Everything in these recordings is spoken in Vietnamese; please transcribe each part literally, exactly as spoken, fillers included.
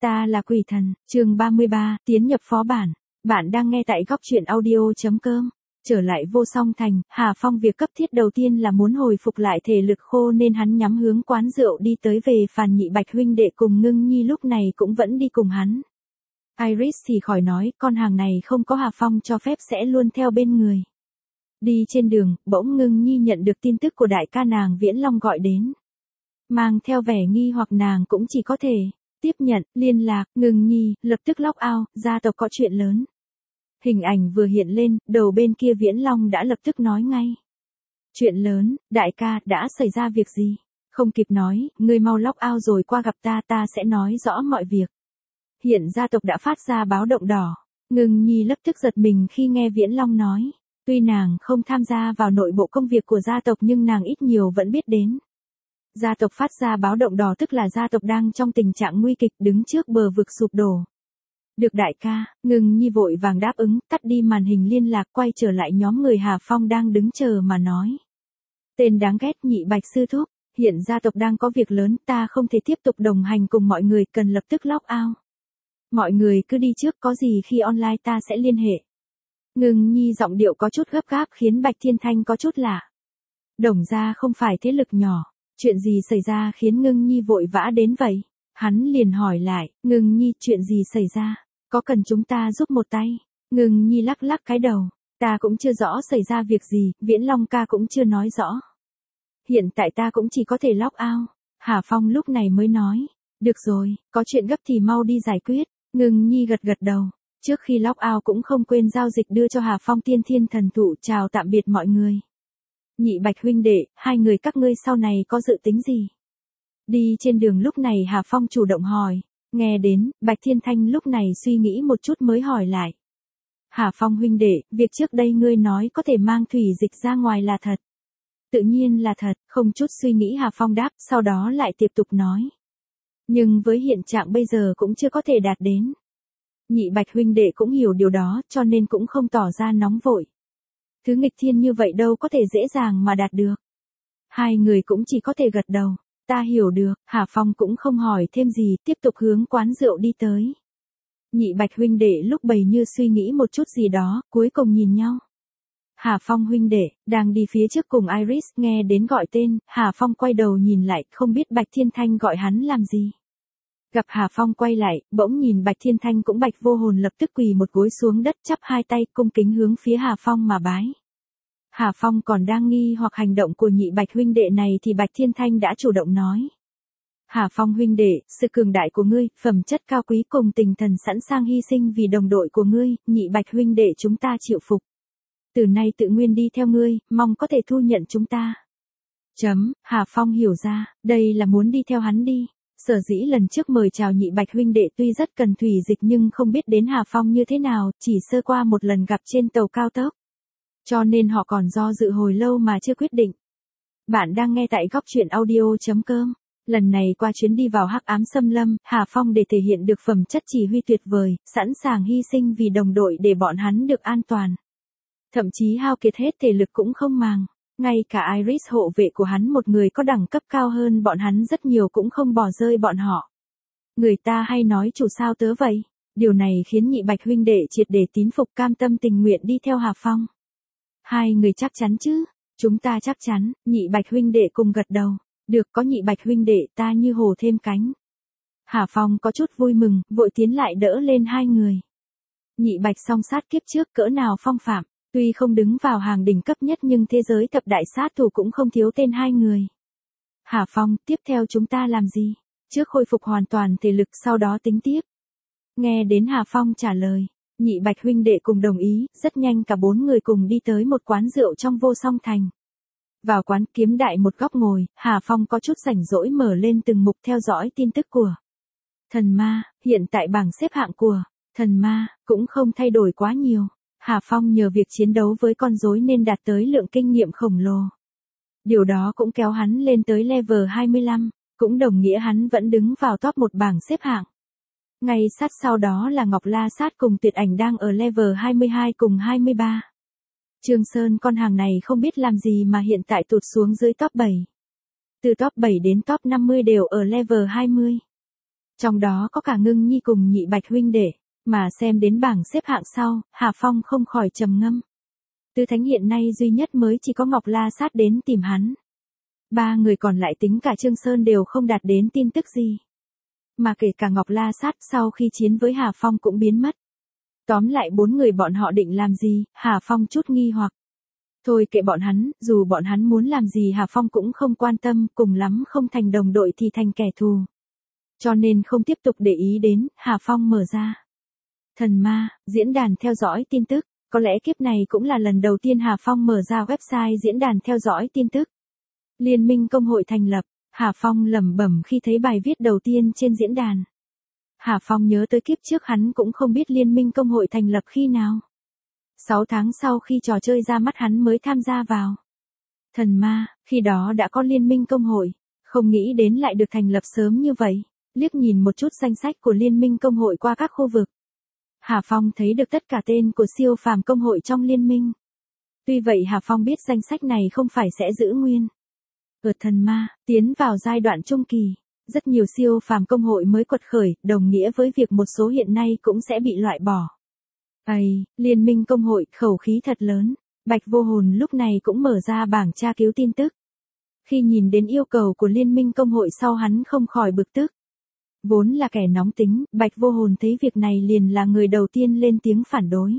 Ta là quỷ thần, chương ba mươi ba, tiến nhập phó bản. Bạn đang nghe tại góc truyện audio.com. Trở lại Vô Song Thành, Hà Phong việc cấp thiết đầu tiên là muốn hồi phục lại thể lực khô nên hắn nhắm hướng quán rượu đi tới về Phàn Nhị Bạch huynh đệ cùng Ngưng Nhi lúc này cũng vẫn đi cùng hắn. Iris thì khỏi nói, con hàng này không có Hà Phong cho phép sẽ luôn theo bên người. Đi trên đường, bỗng Ngưng Nhi nhận được tin tức của đại ca nàng Viễn Long gọi đến. Mang theo vẻ nghi hoặc nàng cũng chỉ có thể tiếp nhận, liên lạc, Ngưng Nhi, lập tức log out, gia tộc có chuyện lớn. Hình ảnh vừa hiện lên, đầu bên kia Viễn Long đã lập tức nói ngay. Chuyện lớn, đại ca, đã xảy ra việc gì? Không kịp nói, ngươi mau log out rồi qua gặp ta, ta sẽ nói rõ mọi việc. Hiện gia tộc đã phát ra báo động đỏ. Ngưng Nhi lập tức giật mình khi nghe Viễn Long nói. Tuy nàng không tham gia vào nội bộ công việc của gia tộc nhưng nàng ít nhiều vẫn biết đến. Gia tộc phát ra báo động đỏ tức là gia tộc đang trong tình trạng nguy kịch đứng trước bờ vực sụp đổ. Được đại ca, Ngưng Nhi vội vàng đáp ứng, tắt đi màn hình liên lạc quay trở lại nhóm người Hà Phong đang đứng chờ mà nói. Tên đáng ghét Nhị Bạch sư thúc, hiện gia tộc đang có việc lớn, ta không thể tiếp tục đồng hành cùng mọi người, cần lập tức log out. Mọi người cứ đi trước, có gì khi online ta sẽ liên hệ. Ngưng Nhi giọng điệu có chút gấp gáp khiến Bạch Thiên Thanh có chút lạ. Đồng gia không phải thế lực nhỏ. Chuyện gì xảy ra khiến Ngưng Nhi vội vã đến vậy? Hắn liền hỏi lại, Ngưng Nhi, chuyện gì xảy ra? Có cần chúng ta giúp một tay? Ngưng Nhi lắc lắc cái đầu, ta cũng chưa rõ xảy ra việc gì, Viễn Long ca cũng chưa nói rõ. Hiện tại ta cũng chỉ có thể log out. Hà Phong lúc này mới nói, được rồi, có chuyện gấp thì mau đi giải quyết. Ngưng Nhi gật gật đầu, trước khi log out cũng không quên giao dịch đưa cho Hà Phong tiên thiên thần thụ, chào tạm biệt mọi người. Nhị Bạch huynh đệ, hai người các ngươi sau này có dự tính gì? Đi trên đường lúc này Hà Phong chủ động hỏi, nghe đến, Bạch Thiên Thanh lúc này suy nghĩ một chút mới hỏi lại. Hà Phong huynh đệ, việc trước đây ngươi nói có thể mang thủy dịch ra ngoài là thật. Tự nhiên là thật, không chút suy nghĩ Hà Phong đáp, sau đó lại tiếp tục nói. Nhưng với hiện trạng bây giờ cũng chưa có thể đạt đến. Nhị Bạch huynh đệ cũng hiểu điều đó cho nên cũng không tỏ ra nóng vội. Thứ nghịch thiên như vậy đâu có thể dễ dàng mà đạt được. Hai người cũng chỉ có thể gật đầu. Ta hiểu được, Hà Phong cũng không hỏi thêm gì, tiếp tục hướng quán rượu đi tới. Nhị Bạch huynh đệ lúc bấy như suy nghĩ một chút gì đó, cuối cùng nhìn nhau. Hà Phong huynh đệ, đang đi phía trước cùng Iris, nghe đến gọi tên, Hà Phong quay đầu nhìn lại, không biết Bạch Thiên Thanh gọi hắn làm gì. Gặp Hà Phong quay lại, bỗng nhìn Bạch Thiên Thanh cũng Bạch vô hồn lập tức quỳ một gối xuống đất chắp hai tay cung kính hướng phía Hà Phong mà bái. Hà Phong còn đang nghi hoặc hành động của Nhị Bạch huynh đệ này thì Bạch Thiên Thanh đã chủ động nói. Hà Phong huynh đệ, sự cường đại của ngươi, phẩm chất cao quý cùng tinh thần sẵn sàng hy sinh vì đồng đội của ngươi, Nhị Bạch huynh đệ chúng ta chịu phục. Từ nay tự nguyện đi theo ngươi, mong có thể thu nhận chúng ta. Chấm, Hà Phong hiểu ra, đây là muốn đi theo hắn đi. Sở dĩ lần trước mời chào Nhị Bạch huynh đệ tuy rất cần thủy dịch nhưng không biết đến Hà Phong như thế nào, chỉ sơ qua một lần gặp trên tàu cao tốc. Cho nên họ còn do dự hồi lâu mà chưa quyết định. Bạn đang nghe tại góc truyện audio.com. Lần này qua chuyến đi vào hắc ám xâm lâm, Hà Phong để thể hiện được phẩm chất chỉ huy tuyệt vời, sẵn sàng hy sinh vì đồng đội để bọn hắn được an toàn. Thậm chí hao kiệt hết thể lực cũng không màng. Ngay cả Iris hộ vệ của hắn một người có đẳng cấp cao hơn bọn hắn rất nhiều cũng không bỏ rơi bọn họ. Người ta hay nói chủ sao tớ vậy. Điều này khiến Nhị Bạch huynh đệ triệt để tín phục cam tâm tình nguyện đi theo Hà Phong. Hai người chắc chắn chứ? Chúng ta chắc chắn, Nhị Bạch huynh đệ cùng gật đầu. Được, có Nhị Bạch huynh đệ ta như hổ thêm cánh. Hà Phong có chút vui mừng, vội tiến lại đỡ lên hai người. Nhị Bạch song sát kiếp trước cỡ nào phong phạm. Tuy không đứng vào hàng đỉnh cấp nhất nhưng thế giới thập đại sát thủ cũng không thiếu tên hai người. Hà Phong, tiếp theo chúng ta làm gì? Trước khôi phục hoàn toàn thể lực sau đó tính tiếp. Nghe đến Hà Phong trả lời, Nhị Bạch huynh đệ cùng đồng ý, rất nhanh cả bốn người cùng đi tới một quán rượu trong Vô Song Thành. Vào quán kiếm đại một góc ngồi, Hà Phong có chút rảnh rỗi mở lên từng mục theo dõi tin tức của Thần Ma, hiện tại bảng xếp hạng của Thần Ma cũng không thay đổi quá nhiều. Hà Phong nhờ việc chiến đấu với con rối nên đạt tới lượng kinh nghiệm khổng lồ. Điều đó cũng kéo hắn lên tới level hai mươi lăm, cũng đồng nghĩa hắn vẫn đứng vào top một bảng xếp hạng. Ngay sát sau đó là Ngọc La Sát cùng Tuyệt Ảnh đang ở level hai mươi hai cùng hai mươi ba. Trương Sơn con hàng này không biết làm gì mà hiện tại tụt xuống dưới top bảy. Từ top bảy đến top năm mươi đều ở level hai mươi. Trong đó có cả Ngưng Nhi cùng Nhị Bạch huynh đệ, mà xem đến bảng xếp hạng sau, Hà Phong không khỏi trầm ngâm. Tứ Thánh hiện nay duy nhất mới chỉ có Ngọc La Sát đến tìm hắn. Ba người còn lại tính cả Trương Sơn đều không đạt đến tin tức gì. Mà kể cả Ngọc La Sát sau khi chiến với Hà Phong cũng biến mất. Tóm lại bốn người bọn họ định làm gì, Hà Phong chút nghi hoặc. Thôi kệ bọn hắn, dù bọn hắn muốn làm gì Hà Phong cũng không quan tâm, cùng lắm không thành đồng đội thì thành kẻ thù. Cho nên không tiếp tục để ý đến, Hà Phong mở ra. Thần ma, diễn đàn theo dõi tin tức, có lẽ kiếp này cũng là lần đầu tiên Hà Phong mở ra website diễn đàn theo dõi tin tức. Liên minh công hội thành lập, Hà Phong lẩm bẩm khi thấy bài viết đầu tiên trên diễn đàn. Hà Phong nhớ tới kiếp trước hắn cũng không biết liên minh công hội thành lập khi nào. Sáu tháng sau khi trò chơi ra mắt hắn mới tham gia vào. Thần ma, khi đó đã có liên minh công hội, không nghĩ đến lại được thành lập sớm như vậy. Liếc nhìn một chút danh sách của liên minh công hội qua các khu vực. Hà Phong thấy được tất cả tên của siêu phàm công hội trong liên minh. Tuy vậy Hà Phong biết danh sách này không phải sẽ giữ nguyên. Ở thần ma, tiến vào giai đoạn trung kỳ, rất nhiều siêu phàm công hội mới quật khởi, đồng nghĩa với việc một số hiện nay cũng sẽ bị loại bỏ. Ây, liên minh công hội, khẩu khí thật lớn. Bạch Vô Hồn lúc này cũng mở ra bảng tra cứu tin tức. Khi nhìn đến yêu cầu của liên minh công hội sau hắn không khỏi bực tức. Vốn là kẻ nóng tính, Bạch Vô Hồn thấy việc này liền là người đầu tiên lên tiếng phản đối.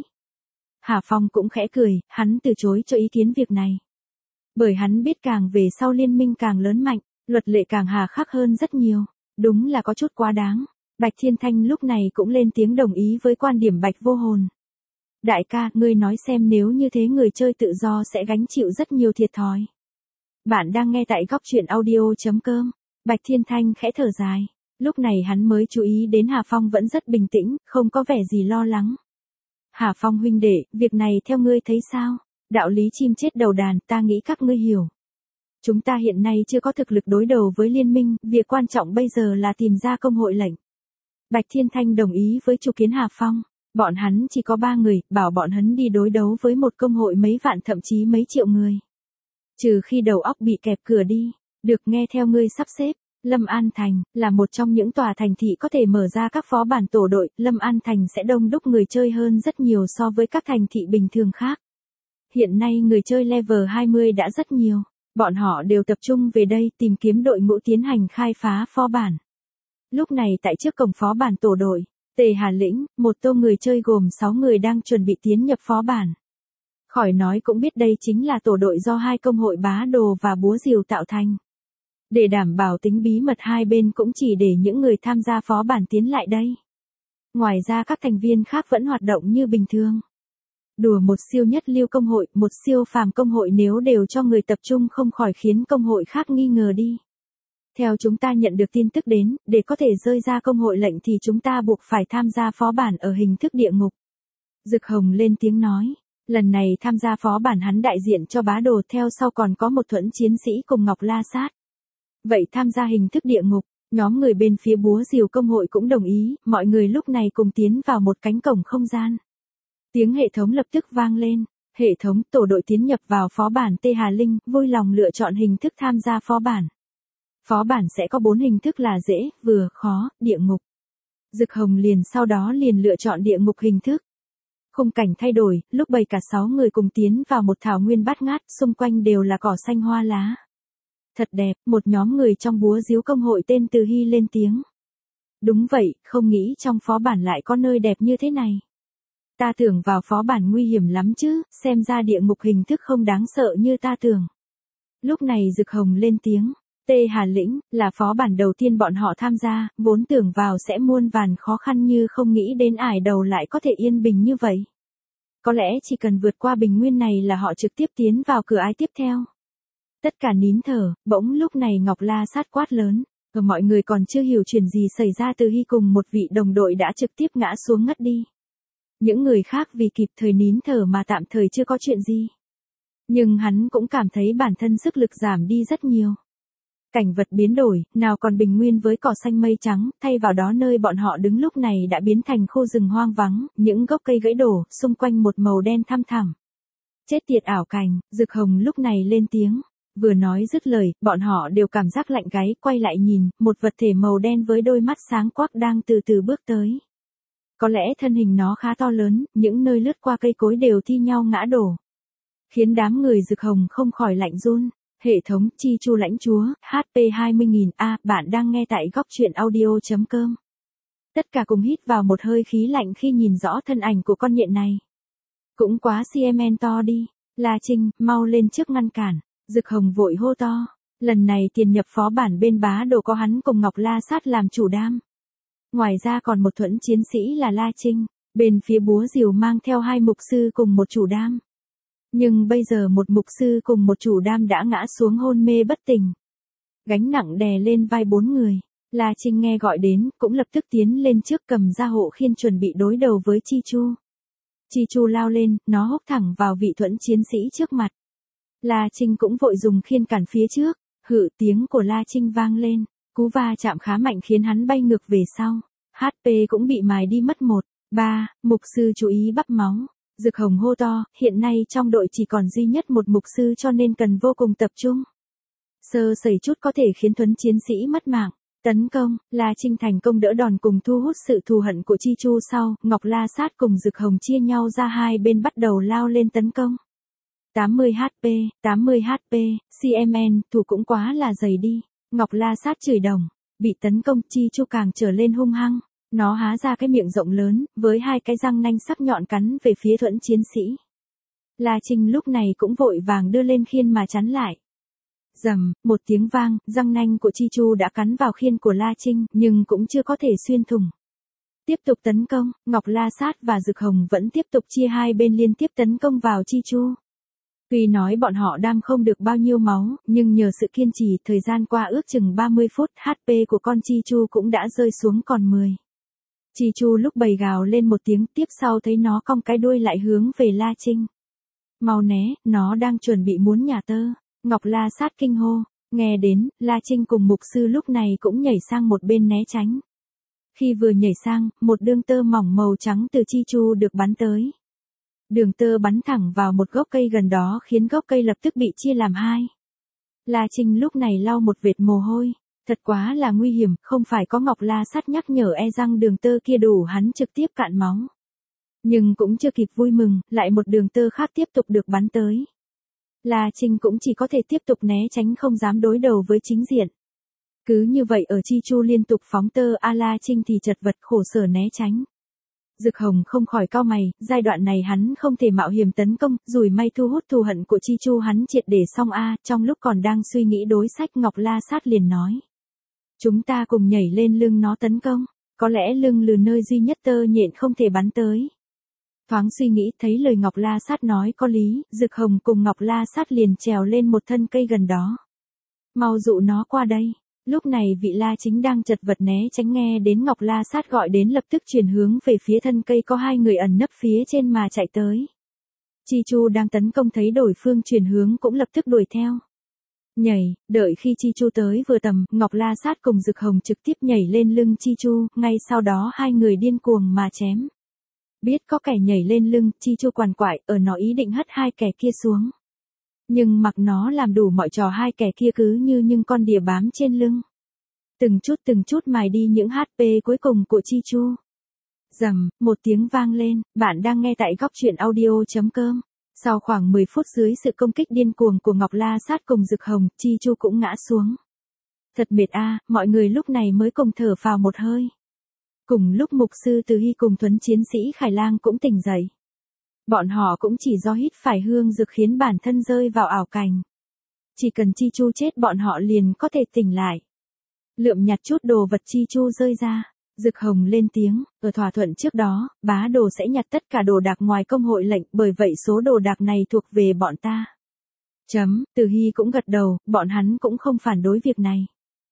Hà Phong cũng khẽ cười, hắn từ chối cho ý kiến việc này. Bởi hắn biết càng về sau liên minh càng lớn mạnh, luật lệ càng hà khắc hơn rất nhiều, đúng là có chút quá đáng. Bạch Thiên Thanh lúc này cũng lên tiếng đồng ý với quan điểm Bạch Vô Hồn. Đại ca, ngươi nói xem nếu như thế người chơi tự do sẽ gánh chịu rất nhiều thiệt thòi. Bạn đang nghe tại góc truyện audio chấm com. Bạch Thiên Thanh khẽ thở dài. Lúc này hắn mới chú ý đến Hà Phong vẫn rất bình tĩnh, không có vẻ gì lo lắng. Hà Phong huynh đệ, việc này theo ngươi thấy sao? Đạo lý chim chết đầu đàn, ta nghĩ các ngươi hiểu. Chúng ta hiện nay chưa có thực lực đối đầu với liên minh, việc quan trọng bây giờ là tìm ra công hội lệnh. Bạch Thiên Thanh đồng ý với chủ kiến Hà Phong. Bọn hắn chỉ có ba người, bảo bọn hắn đi đối đấu với một công hội mấy vạn thậm chí mấy triệu người. Trừ khi đầu óc bị kẹp cửa đi, được nghe theo ngươi sắp xếp. Lâm An Thành, là một trong những tòa thành thị có thể mở ra các phó bản tổ đội, Lâm An Thành sẽ đông đúc người chơi hơn rất nhiều so với các thành thị bình thường khác. Hiện nay người chơi level hai mươi đã rất nhiều, bọn họ đều tập trung về đây tìm kiếm đội ngũ tiến hành khai phá phó bản. Lúc này tại trước cổng phó bản tổ đội, Tề Hà Lĩnh, một tô người chơi gồm sáu người đang chuẩn bị tiến nhập phó bản. Khỏi nói cũng biết đây chính là tổ đội do hai công hội Bá Đồ và Búa Rìu tạo thành. Để đảm bảo tính bí mật hai bên cũng chỉ để những người tham gia phó bản tiến lại đây. Ngoài ra các thành viên khác vẫn hoạt động như bình thường. Đùa một siêu nhất lưu công hội, một siêu phàm công hội nếu đều cho người tập trung không khỏi khiến công hội khác nghi ngờ đi. Theo chúng ta nhận được tin tức đến, để có thể rơi ra công hội lệnh thì chúng ta buộc phải tham gia phó bản ở hình thức địa ngục. Dực Hồng lên tiếng nói, lần này tham gia phó bản hắn đại diện cho Bá Đồ, theo sau còn có một thuẫn chiến sĩ cùng Ngọc La Sát. Vậy tham gia hình thức địa ngục, nhóm người bên phía Búa Rìu công hội cũng đồng ý, mọi người lúc này cùng tiến vào một cánh cổng không gian. Tiếng hệ thống lập tức vang lên, hệ thống tổ đội tiến nhập vào phó bản Tê Hà Linh, vui lòng lựa chọn hình thức tham gia phó bản. Phó bản sẽ có bốn hình thức là dễ, vừa, khó, địa ngục. Dực Hồng liền sau đó liền lựa chọn địa ngục hình thức. Khung cảnh thay đổi, lúc bầy cả sáu người cùng tiến vào một thảo nguyên bát ngát, xung quanh đều là cỏ xanh hoa lá. Thật đẹp, một nhóm người trong Búa Rìu công hội tên Từ Hy lên tiếng. Đúng vậy, không nghĩ trong phó bản lại có nơi đẹp như thế này. Ta tưởng vào phó bản nguy hiểm lắm chứ, xem ra địa ngục hình thức không đáng sợ như ta tưởng. Lúc này Dực Hồng lên tiếng, Tê Hà Lĩnh, là phó bản đầu tiên bọn họ tham gia, vốn tưởng vào sẽ muôn vàn khó khăn như không nghĩ đến ải đầu lại có thể yên bình như vậy. Có lẽ chỉ cần vượt qua bình nguyên này là họ trực tiếp tiến vào cửa ải tiếp theo. Tất cả nín thở, bỗng lúc này Ngọc La Sát quát lớn, và mọi người còn chưa hiểu chuyện gì xảy ra Từ Hy cùng một vị đồng đội đã trực tiếp ngã xuống ngất đi. Những người khác vì kịp thời nín thở mà tạm thời chưa có chuyện gì. Nhưng hắn cũng cảm thấy bản thân sức lực giảm đi rất nhiều. Cảnh vật biến đổi, nào còn bình nguyên với cỏ xanh mây trắng, thay vào đó nơi bọn họ đứng lúc này đã biến thành khu rừng hoang vắng, những gốc cây gãy đổ, xung quanh một màu đen thăm thẳm. Chết tiệt ảo cảnh, Dực Hồng lúc này lên tiếng. Vừa nói dứt lời, bọn họ đều cảm giác lạnh gáy, quay lại nhìn, một vật thể màu đen với đôi mắt sáng quắc đang từ từ bước tới. Có lẽ thân hình nó khá to lớn, những nơi lướt qua cây cối đều thi nhau ngã đổ. Khiến đám người Dực Hồng không khỏi lạnh run. Hệ thống Chi Chu lãnh chúa, hát pê hai mươi nghìn A, bạn đang nghe tại góc truyện audio.com. Tất cả cùng hít vào một hơi khí lạnh khi nhìn rõ thân ảnh của con nhện này. Cũng quá xê em en to đi. La Trinh, mau lên trước ngăn cản. Dực Hồng vội hô to. Lần này tiền nhập phó bản bên bá đồ có hắn cùng Ngọc La Sát làm chủ đam. Ngoài ra còn một thuẫn chiến sĩ là La Trinh. Bên phía búa rìu mang theo hai mục sư cùng một chủ đam. Nhưng bây giờ một mục sư cùng một chủ đam đã ngã xuống hôn mê bất tỉnh. Gánh nặng đè lên vai bốn người. La Trinh nghe gọi đến, cũng lập tức tiến lên trước cầm ra hộ khiên chuẩn bị đối đầu với Chi Chu. Chi Chu lao lên, nó húc thẳng vào vị thuẫn chiến sĩ trước mặt. La Trinh cũng vội dùng khiên cản phía trước, hự tiếng của La Trinh vang lên, cú va chạm khá mạnh khiến hắn bay ngược về sau. hát pê cũng bị mài đi mất một, ba, mục sư chú ý bắp máu. Dực Hồng hô to, hiện nay trong đội chỉ còn duy nhất một mục sư cho nên cần vô cùng tập trung. Sơ sẩy chút có thể khiến thuẫn chiến sĩ mất mạng. Tấn công, La Trinh thành công đỡ đòn cùng thu hút sự thù hận của Chi Chu sau, Ngọc La Sát cùng Dực Hồng chia nhau ra hai bên bắt đầu lao lên tấn công. tám mươi hát pê, tám mươi hát pê, xê em en, thủ cũng quá là dày đi. Ngọc La Sát chửi đồng, bị tấn công Chi Chu càng trở lên hung hăng. Nó há ra cái miệng rộng lớn, với hai cái răng nanh sắc nhọn cắn về phía thuẫn chiến sĩ. La Trinh lúc này cũng vội vàng đưa lên khiên mà chắn lại. Rầm, một tiếng vang, răng nanh của Chi Chu đã cắn vào khiên của La Trinh, nhưng cũng chưa có thể xuyên thủng. Tiếp tục tấn công, Ngọc La Sát và Dực Hồng vẫn tiếp tục chia hai bên liên tiếp tấn công vào Chi Chu. Tuy nói bọn họ đam không được bao nhiêu máu, nhưng nhờ sự kiên trì, thời gian qua ước chừng ba mươi phút, hát pê của con Chi Chu cũng đã rơi xuống còn mười. Chi Chu lúc bầy gào lên một tiếng, tiếp sau thấy nó cong cái đuôi lại hướng về La Trinh. Mau né, nó đang chuẩn bị muốn nhả tơ. Ngọc La Sát kinh hô, nghe đến, La Trinh cùng mục sư lúc này cũng nhảy sang một bên né tránh. Khi vừa nhảy sang, một đường tơ mỏng màu trắng từ Chi Chu được bắn tới. Đường tơ bắn thẳng vào một gốc cây gần đó khiến gốc cây lập tức bị chia làm hai. La Trinh lúc này lau một vệt mồ hôi. Thật quá là nguy hiểm, không phải có Ngọc La Sát nhắc nhở e rằng đường tơ kia đủ hắn trực tiếp cạn máu. Nhưng cũng chưa kịp vui mừng, lại một đường tơ khác tiếp tục được bắn tới. La Trinh cũng chỉ có thể tiếp tục né tránh không dám đối đầu với chính diện. Cứ như vậy ở Chi Chu liên tục phóng tơ a La Trinh thì chật vật khổ sở né tránh. Dực Hồng không khỏi cau mày, giai đoạn này hắn không thể mạo hiểm tấn công, rủi may thu hút thù hận của Chi Chu hắn triệt để xong a, trong lúc còn đang suy nghĩ đối sách Ngọc La Sát liền nói. Chúng ta cùng nhảy lên lưng nó tấn công, có lẽ lưng lừ nơi duy nhất tơ nhện không thể bắn tới. Thoáng suy nghĩ thấy lời Ngọc La Sát nói có lý, Dực Hồng cùng Ngọc La Sát liền trèo lên một thân cây gần đó. Mau dụ nó qua đây. Lúc này vị La Chính đang chật vật né tránh nghe đến Ngọc La Sát gọi đến lập tức chuyển hướng về phía thân cây có hai người ẩn nấp phía trên mà chạy tới. Chi Chu đang tấn công thấy đổi phương chuyển hướng cũng lập tức đuổi theo. Nhảy, đợi khi Chi Chu tới vừa tầm, Ngọc La Sát cùng Dực Hồng trực tiếp nhảy lên lưng Chi Chu, ngay sau đó hai người điên cuồng mà chém. Biết có kẻ nhảy lên lưng, Chi Chu quằn quại, ở nó ý định hất hai kẻ kia xuống. Nhưng mặc nó làm đủ mọi trò hai kẻ kia cứ như những con đỉa bám trên lưng. Từng chút từng chút mài đi những hát pê cuối cùng của Chi Chu. Rầm, một tiếng vang lên, bạn đang nghe tại góc truyện audio.com. Sau khoảng mười phút dưới sự công kích điên cuồng của Ngọc La Sát cùng Dực Hồng, Chi Chu cũng ngã xuống. Thật mệt a, mọi người lúc này mới cùng thở phào một hơi. Cùng lúc mục sư Từ Hy cùng thuấn chiến sĩ Khải Lang cũng tỉnh dậy. Bọn họ cũng chỉ do hít phải hương dược khiến bản thân rơi vào ảo cảnh. Chỉ cần Chi Chu chết bọn họ liền có thể tỉnh lại. Lượm nhặt chút đồ vật Chi Chu rơi ra. Dực Hồng lên tiếng, ở thỏa thuận trước đó, bá đồ sẽ nhặt tất cả đồ đạc ngoài công hội lệnh, bởi vậy số đồ đạc này thuộc về bọn ta. Chấm, Từ Hy cũng gật đầu, bọn hắn cũng không phản đối việc này.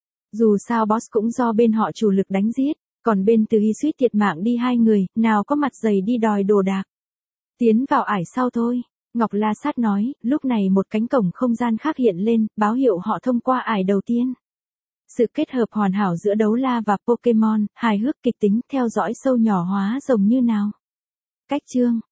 Dù sao boss cũng do bên họ chủ lực đánh giết, còn bên Từ Hy suýt thiệt mạng đi hai người, nào có mặt dày đi đòi đồ đạc. Tiến vào ải sau thôi, Ngọc La Sát nói, lúc này một cánh cổng không gian khác hiện lên, báo hiệu họ thông qua ải đầu tiên. Sự kết hợp hoàn hảo giữa đấu la và Pokemon, hài hước kịch tính, theo dõi sâu nhỏ hóa rồng như nào. Cách chương